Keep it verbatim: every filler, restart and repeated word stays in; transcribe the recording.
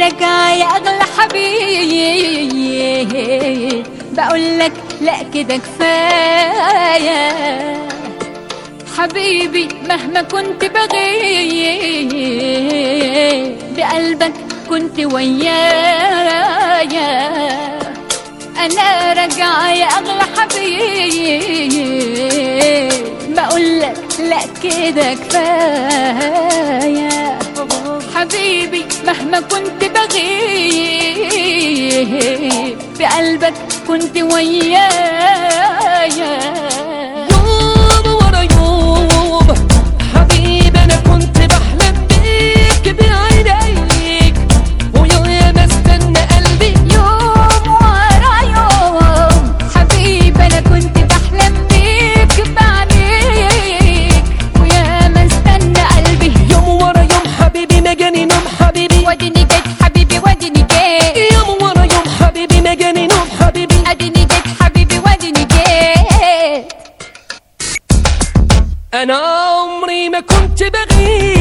راجعة يا أغلى حبيب، بقولك لا كده كفاية حبيبي. مهما كنت بغيب بقلبك كنت ويايا. أنا راجعة يا أغلى حبيب، بقولك لا كده كفاية حبيبي. مهما كنت بغيب بقلبك كنت ويايا. يوم ورا يوم حبيبي أنا كنت بحلم بيك بعينيك، ويا ما استنى قلبي. يوم ورا يوم حبيبي أنا كنت بحلم بيك بعينيك، ويا ما استنى قلبي. يوم ورا يوم حبيبي ما جاني نوم حبيبي، واديني جيت حبيبي واديني جيت. يوم ورا يوم حبيبي ما جاني نوم حبيبي، اديني جيت حبيبي واديني جيت. أنا عمري ما كنت بغيب